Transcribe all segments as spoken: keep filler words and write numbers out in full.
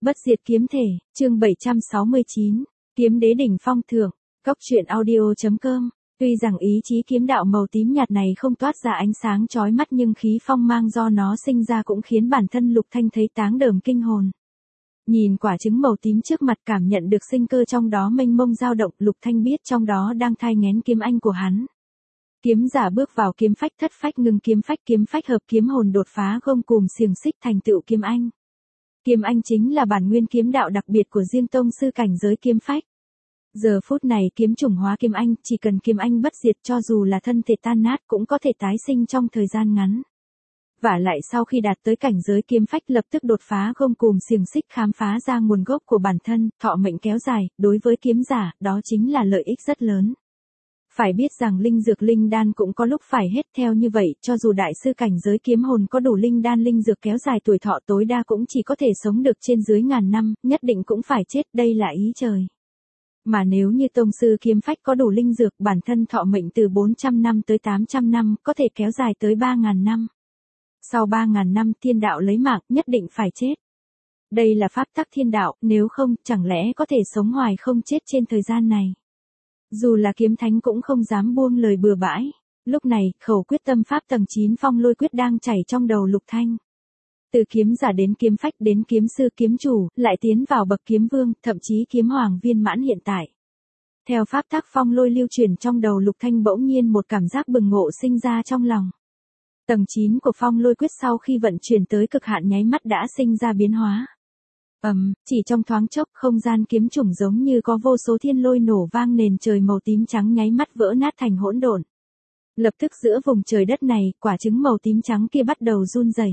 Bất diệt kiếm thể, chương bảy trăm sáu mươi chín, kiếm đế đỉnh phong thượng, cốc truyện audio.com. Tuy rằng ý chí kiếm đạo màu tím nhạt này không toát ra ánh sáng chói mắt nhưng khí phong mang do nó sinh ra cũng khiến bản thân Lục Thanh thấy táng đờm kinh hồn. Nhìn quả trứng màu tím trước mặt cảm nhận được sinh cơ trong đó mênh mông dao động, Lục Thanh biết trong đó đang thai nghén kiếm anh của hắn. Kiếm giả bước vào kiếm phách thất phách ngưng kiếm phách kiếm phách hợp kiếm hồn đột phá gông cùm xiềng xích thành tựu kiếm anh. Kiếm anh chính là bản nguyên kiếm đạo đặc biệt của riêng tông sư cảnh giới kiếm phách. Giờ phút này kiếm chủng hóa kiếm anh, chỉ cần kiếm anh bất diệt cho dù là thân thể tan nát cũng có thể tái sinh trong thời gian ngắn. Vả lại sau khi đạt tới cảnh giới kiếm phách lập tức đột phá gông cùm xiềng xích khám phá ra nguồn gốc của bản thân, thọ mệnh kéo dài, đối với kiếm giả, đó chính là lợi ích rất lớn. Phải biết rằng linh dược linh đan cũng có lúc phải hết, theo như vậy, cho dù đại sư cảnh giới kiếm hồn có đủ linh đan linh dược kéo dài tuổi thọ tối đa cũng chỉ có thể sống được trên dưới ngàn năm, nhất định cũng phải chết, đây là ý trời. Mà nếu như tông sư kiếm phách có đủ linh dược, bản thân thọ mệnh từ bốn trăm năm tới tám trăm năm, có thể kéo dài tới ba ngàn năm. Sau ba ngàn năm thiên đạo lấy mạng, nhất định phải chết. Đây là pháp tắc thiên đạo, nếu không, chẳng lẽ có thể sống hoài không chết trên thời gian này. Dù là kiếm thánh cũng không dám buông lời bừa bãi. Lúc này, khẩu quyết tâm pháp tầng chín phong lôi quyết đang chảy trong đầu Lục Thanh. Từ kiếm giả đến kiếm phách đến kiếm sư kiếm chủ, lại tiến vào bậc kiếm vương, thậm chí kiếm hoàng viên mãn hiện tại. Theo pháp tắc phong lôi lưu truyền trong đầu Lục Thanh bỗng nhiên một cảm giác bừng ngộ sinh ra trong lòng. Tầng chín của phong lôi quyết sau khi vận chuyển tới cực hạn nháy mắt đã sinh ra biến hóa. Ầm, um, chỉ trong thoáng chốc không gian kiếm chủng giống như có vô số thiên lôi nổ vang, nền trời màu tím trắng nháy mắt vỡ nát thành hỗn độn. Lập tức giữa vùng trời đất này, quả trứng màu tím trắng kia bắt đầu run rẩy.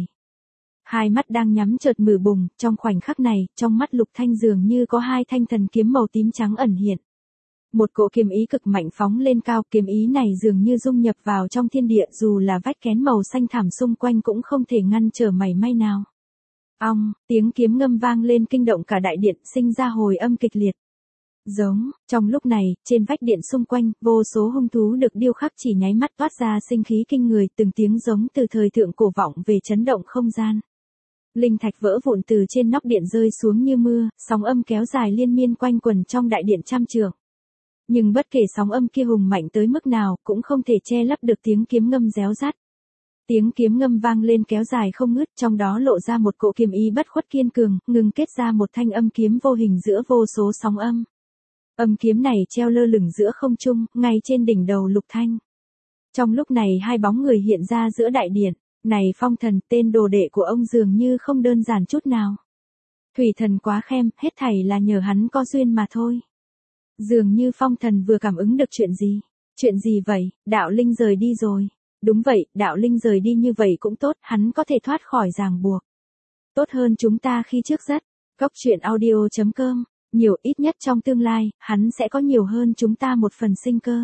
Hai mắt đang nhắm chợt mở bùng, trong khoảnh khắc này, trong mắt Lục Thanh dường như có hai thanh thần kiếm màu tím trắng ẩn hiện. Một cỗ kiếm ý cực mạnh phóng lên cao, kiếm ý này dường như dung nhập vào trong thiên địa, dù là vách kén màu xanh thẳm xung quanh cũng không thể ngăn trở mảy may nào. Ong, tiếng kiếm ngâm vang lên kinh động cả đại điện, sinh ra hồi âm kịch liệt. Giống, trong lúc này, trên vách điện xung quanh, vô số hung thú được điêu khắc chỉ nháy mắt toát ra sinh khí kinh người, từng tiếng giống từ thời thượng cổ vọng về chấn động không gian. Linh thạch vỡ vụn từ trên nóc điện rơi xuống như mưa, sóng âm kéo dài liên miên quanh quần trong đại điện trăm trượng. Nhưng bất kể sóng âm kia hùng mạnh tới mức nào, cũng không thể che lấp được tiếng kiếm ngâm réo rắt. Tiếng kiếm ngâm vang lên kéo dài không ngớt, trong đó lộ ra một cỗ kiếm ý bất khuất kiên cường, ngừng kết ra một thanh âm kiếm vô hình giữa vô số sóng âm. Âm kiếm này treo lơ lửng giữa không trung, ngay trên đỉnh đầu Lục Thanh. Trong lúc này hai bóng người hiện ra giữa đại điện. Này Phong Thần, tên đồ đệ của ông dường như không đơn giản chút nào. Thủy Thần quá khem, hết thảy là nhờ hắn có duyên mà thôi. Dường như Phong Thần vừa cảm ứng được chuyện gì. Chuyện gì vậy, đạo linh rời đi rồi. Đúng vậy, đạo linh rời đi như vậy cũng tốt, hắn có thể thoát khỏi ràng buộc. Tốt hơn chúng ta khi trước rất. Cốc truyện audio.com, nhiều ít nhất trong tương lai, hắn sẽ có nhiều hơn chúng ta một phần sinh cơ.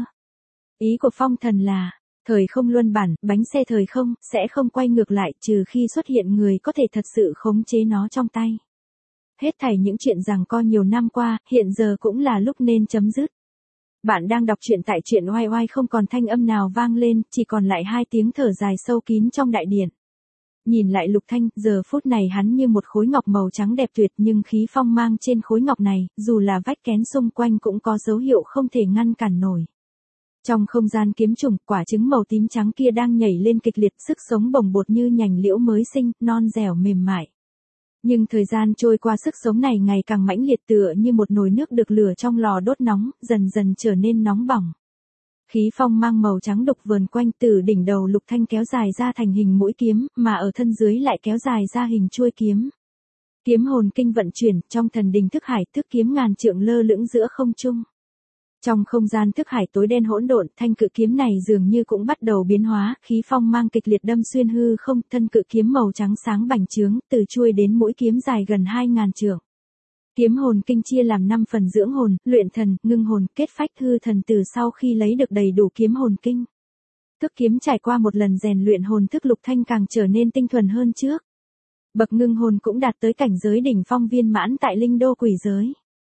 Ý của Phong Thần là, thời không luân bản, bánh xe thời không, sẽ không quay ngược lại trừ khi xuất hiện người có thể thật sự khống chế nó trong tay. Hết thảy những chuyện giằng co nhiều năm qua, hiện giờ cũng là lúc nên chấm dứt. Bạn đang đọc truyện tại truyện oai oai, không còn thanh âm nào vang lên, chỉ còn lại hai tiếng thở dài sâu kín trong đại điện. Nhìn lại Lục Thanh, giờ phút này hắn như một khối ngọc màu trắng đẹp tuyệt, nhưng khí phong mang trên khối ngọc này, dù là vách kén xung quanh cũng có dấu hiệu không thể ngăn cản nổi. Trong không gian kiếm chủng, quả trứng màu tím trắng kia đang nhảy lên kịch liệt, sức sống bồng bột như nhành liễu mới sinh, non dẻo mềm mại. Nhưng thời gian trôi qua, sức sống này ngày càng mãnh liệt, tựa như một nồi nước được lửa trong lò đốt nóng, dần dần trở nên nóng bỏng. Khí phong mang màu trắng đục vờn quanh, từ đỉnh đầu Lục Thanh kéo dài ra thành hình mũi kiếm, mà ở thân dưới lại kéo dài ra hình chuôi kiếm. Kiếm hồn kinh vận chuyển, trong thần đình thức hải, thức kiếm ngàn trượng lơ lửng giữa không trung. Trong không gian thức hải tối đen hỗn độn, thanh cự kiếm này dường như cũng bắt đầu biến hóa, khí phong mang kịch liệt đâm xuyên hư không, thân cự kiếm màu trắng sáng bành trướng, từ chuôi đến mũi kiếm dài gần hai ngàn trượng. Kiếm hồn kinh chia làm năm phần: dưỡng hồn, luyện thần, ngưng hồn, kết phách, hư thần. Từ sau khi lấy được đầy đủ kiếm hồn kinh, thức kiếm trải qua một lần rèn luyện, hồn thức Lục Thanh càng trở nên tinh thuần hơn trước. Bậc ngưng hồn cũng đạt tới cảnh giới đỉnh phong viên mãn tại linh đô quỷ giới.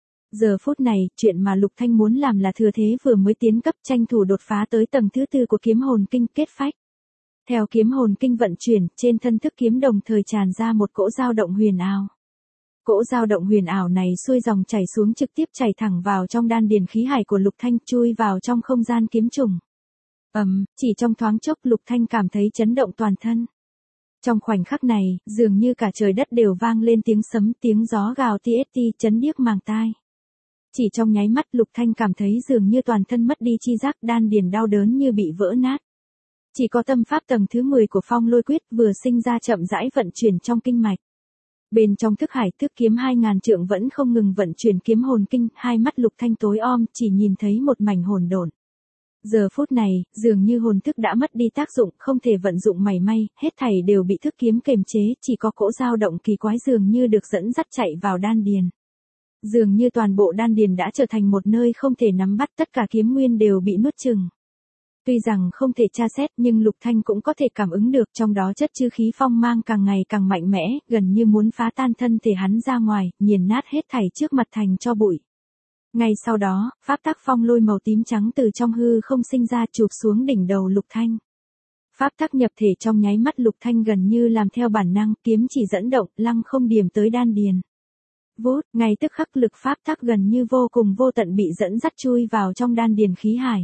Giờ phút này, chuyện mà Lục Thanh muốn làm là thừa thế vừa mới tiến cấp, tranh thủ đột phá tới tầng thứ tư của kiếm hồn kinh, kết phách. Theo kiếm hồn kinh vận chuyển, trên thân thức kiếm đồng thời tràn ra một cỗ dao động huyền ảo. Cỗ dao động huyền ảo này xuôi dòng chảy xuống trực tiếp chảy thẳng vào trong đan điền khí hải của Lục Thanh, chui vào trong không gian kiếm trùng. Ầm, um, chỉ trong thoáng chốc Lục Thanh cảm thấy chấn động toàn thân. Trong khoảnh khắc này, dường như cả trời đất đều vang lên tiếng sấm, tiếng gió gào tê tê chấn điếc màng tai. Chỉ trong nháy mắt Lục Thanh cảm thấy dường như toàn thân mất đi chi giác, đan điền đau đớn như bị vỡ nát. Chỉ có tâm pháp tầng thứ mười của Phong Lôi Quyết vừa sinh ra chậm rãi vận chuyển trong kinh mạch. Bên trong thức hải thức kiếm hai ngàn trượng vẫn không ngừng vận chuyển kiếm hồn kinh, hai mắt Lục Thanh tối om, chỉ nhìn thấy một mảnh hồn độn. Giờ phút này, dường như hồn thức đã mất đi tác dụng, không thể vận dụng mảy may, hết thảy đều bị thức kiếm kềm chế, chỉ có cỗ dao động kỳ quái dường như được dẫn dắt chạy vào đan điền. Dường như toàn bộ đan điền đã trở thành một nơi không thể nắm bắt, tất cả kiếm nguyên đều bị nuốt chửng. Tuy rằng không thể tra xét nhưng Lục Thanh cũng có thể cảm ứng được, trong đó chất chư khí phong mang càng ngày càng mạnh mẽ, gần như muốn phá tan thân thể hắn ra ngoài, nghiền nát hết thảy trước mặt thành tro bụi. Ngay sau đó, pháp tắc phong lôi màu tím trắng từ trong hư không sinh ra chụp xuống đỉnh đầu Lục Thanh. Pháp tắc nhập thể trong nháy mắt Lục Thanh gần như làm theo bản năng, kiếm chỉ dẫn động, lăng không điểm tới đan điền. Vút, ngay tức khắc lực pháp tắc gần như vô cùng vô tận bị dẫn dắt chui vào trong đan điền khí hải.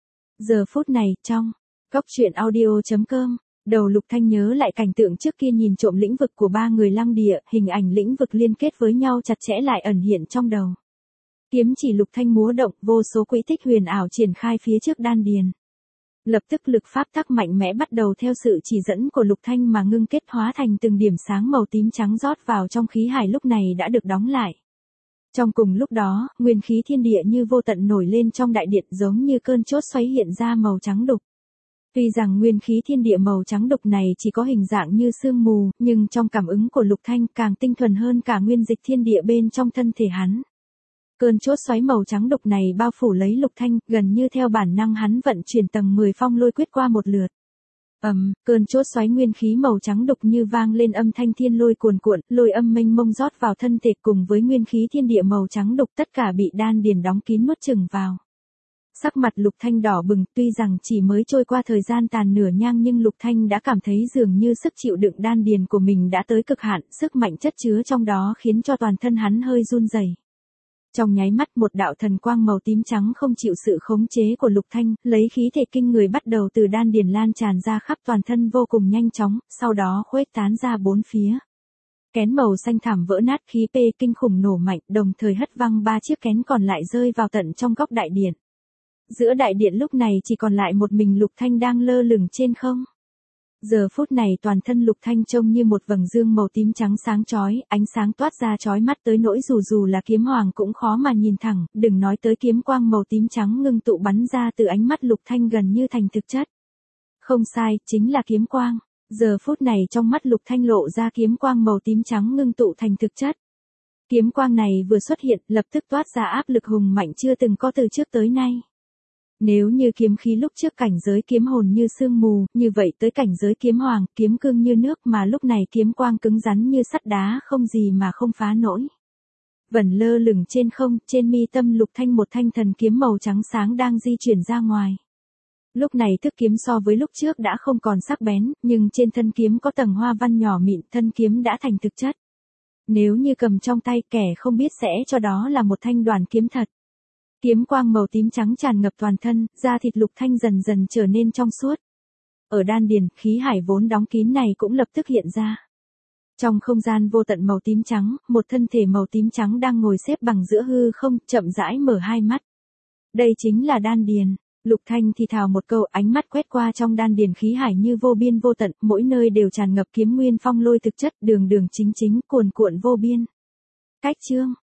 Giờ phút này, trong Cốc Truyện Audio chấm com, đầu Lục Thanh nhớ lại cảnh tượng trước kia nhìn trộm lĩnh vực của ba người Lăng Địa, hình ảnh lĩnh vực liên kết với nhau chặt chẽ lại ẩn hiện trong đầu. Kiếm chỉ Lục Thanh múa động, vô số quỹ tích huyền ảo triển khai phía trước đan điền. Lập tức lực pháp tắc mạnh mẽ bắt đầu theo sự chỉ dẫn của Lục Thanh mà ngưng kết hóa thành từng điểm sáng màu tím trắng rót vào trong khí hải lúc này đã được đóng lại. Trong cùng lúc đó, nguyên khí thiên địa như vô tận nổi lên trong đại điện giống như cơn chốt xoáy hiện ra màu trắng đục. Tuy rằng nguyên khí thiên địa màu trắng đục này chỉ có hình dạng như sương mù, nhưng trong cảm ứng của Lục Thanh càng tinh thuần hơn cả nguyên dịch thiên địa bên trong thân thể hắn. Cơn chốt xoáy màu trắng đục này bao phủ lấy Lục Thanh, gần như theo bản năng hắn vận chuyển tầng mười phong lôi quyết qua một lượt. Ầm, um, cơn chốt xoáy nguyên khí màu trắng đục như vang lên âm thanh thiên lôi cuồn cuộn, lôi âm mênh mông rót vào thân thể cùng với nguyên khí thiên địa màu trắng đục tất cả bị đan điền đóng kín nuốt chửng vào. Sắc mặt Lục Thanh đỏ bừng, tuy rằng chỉ mới trôi qua thời gian tàn nửa nhang nhưng Lục Thanh đã cảm thấy dường như sức chịu đựng đan điền của mình đã tới cực hạn, sức mạnh chất chứa trong đó khiến cho toàn thân hắn hơi run rẩy. Trong nháy mắt một đạo thần quang màu tím trắng không chịu sự khống chế của Lục Thanh, lấy khí thể kinh người bắt đầu từ đan điền lan tràn ra khắp toàn thân vô cùng nhanh chóng, sau đó khuếch tán ra bốn phía. Kén màu xanh thảm vỡ nát, khí p kinh khủng nổ mạnh, đồng thời hất văng ba chiếc kén còn lại rơi vào tận trong góc đại điện. Giữa đại điện lúc này chỉ còn lại một mình Lục Thanh đang lơ lửng trên không. Giờ phút này toàn thân Lục Thanh trông như một vầng dương màu tím trắng sáng chói, ánh sáng toát ra chói mắt tới nỗi dù dù là kiếm hoàng cũng khó mà nhìn thẳng, đừng nói tới kiếm quang màu tím trắng ngưng tụ bắn ra từ ánh mắt Lục Thanh gần như thành thực chất. Không sai, chính là kiếm quang. Giờ phút này trong mắt Lục Thanh lộ ra kiếm quang màu tím trắng ngưng tụ thành thực chất. Kiếm quang này vừa xuất hiện, lập tức toát ra áp lực hùng mạnh chưa từng có từ trước tới nay. Nếu như kiếm khí lúc trước cảnh giới kiếm hồn như sương mù, như vậy tới cảnh giới kiếm hoàng, kiếm cương như nước mà lúc này kiếm quang cứng rắn như sắt đá không gì mà không phá nổi. Vẩn lơ lửng trên không, trên mi tâm Lục Thanh một thanh thần kiếm màu trắng sáng đang di chuyển ra ngoài. Lúc này thức kiếm so với lúc trước đã không còn sắc bén, nhưng trên thân kiếm có tầng hoa văn nhỏ mịn, thân kiếm đã thành thực chất. Nếu như cầm trong tay kẻ không biết sẽ cho đó là một thanh đoàn kiếm thật. Kiếm quang màu tím trắng tràn ngập toàn thân, da thịt Lục Thanh dần dần trở nên trong suốt. Ở đan điền, khí hải vốn đóng kín này cũng lập tức hiện ra. Trong không gian vô tận màu tím trắng, một thân thể màu tím trắng đang ngồi xếp bằng giữa hư không, chậm rãi mở hai mắt. Đây chính là đan điền. Lục Thanh thì thào một câu, ánh mắt quét qua trong đan điền khí hải như vô biên vô tận, mỗi nơi đều tràn ngập kiếm nguyên phong lôi thực chất, đường đường chính chính, cuồn cuộn vô biên. Cách chương